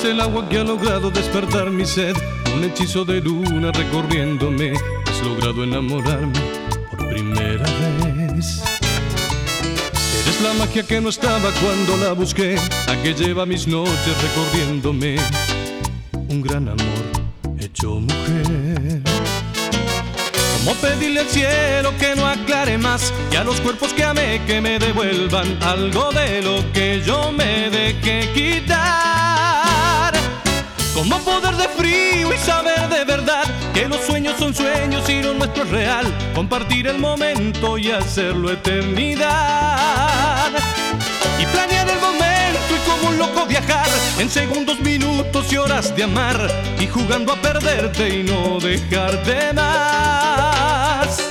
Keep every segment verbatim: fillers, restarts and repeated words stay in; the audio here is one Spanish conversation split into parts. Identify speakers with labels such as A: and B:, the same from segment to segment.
A: el agua que ha logrado despertar mi sed, un hechizo de luna recorriéndome. Has logrado enamorarme por primera vez. Eres la magia que no estaba cuando la busqué, la que lleva mis noches recorriéndome. Un gran amor hecho mujer. ¿Cómo pedirle al cielo que no aclare más, y a los cuerpos que amé que me devuelvan algo de lo que yo me dejé quitar? ¿Cómo poder de frío y saber de verdad que los sueños son sueños y lo nuestro es real? Compartir el momento y hacerlo eternidad. Y planear el momento y como un loco viajar en segundos, minutos y horas de amar, y jugando a perderte y no dejarte más.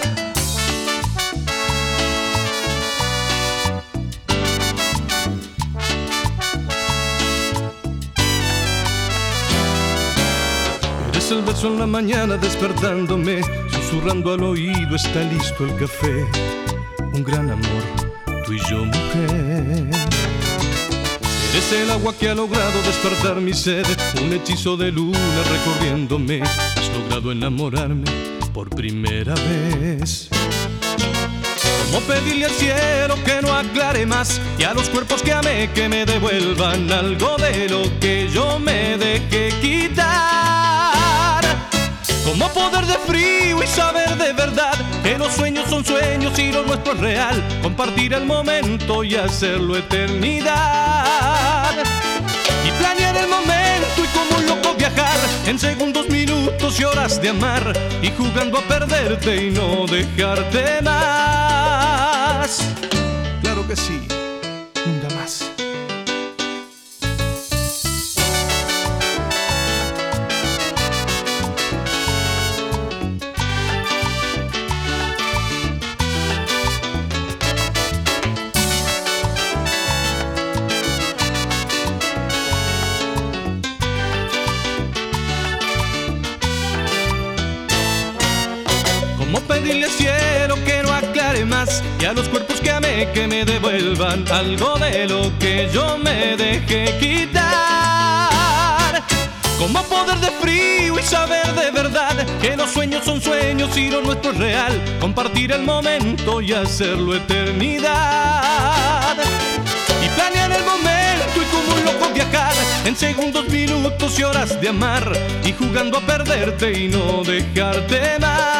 A: Eres el beso en la mañana despertándome, susurrando al oído está listo el café. Un gran amor, tú y yo mujer. Eres el agua que ha logrado despertar mi sed, un hechizo de luna recorriéndome. Has logrado enamorarme por primera vez. ¿Cómo pedirle al cielo que no aclare más, y a los cuerpos que amé que me devuelvan algo de lo que yo me dejé quitar? ¿Cómo poder de frío y saber de verdad que los sueños son sueños y lo nuestro es real? Compartir el momento y hacerlo eternidad. Y planear el momento y como un loco viajar en segundos, minutos y horas de amar, y jugando a perderte y no dejarte más.
B: Claro que sí, nunca más.
A: ¿Cómo pedirle al cielo que no aclare más, y a los cuerpos que amé que me devuelvan algo de lo que yo me dejé quitar? ¿Cómo poder de frío y saber de verdad que los sueños son sueños y lo nuestro es real? Compartir el momento y hacerlo eternidad. Y planear el momento y como un loco viajar en segundos, minutos y horas de amar, y jugando a perderte y no dejarte más.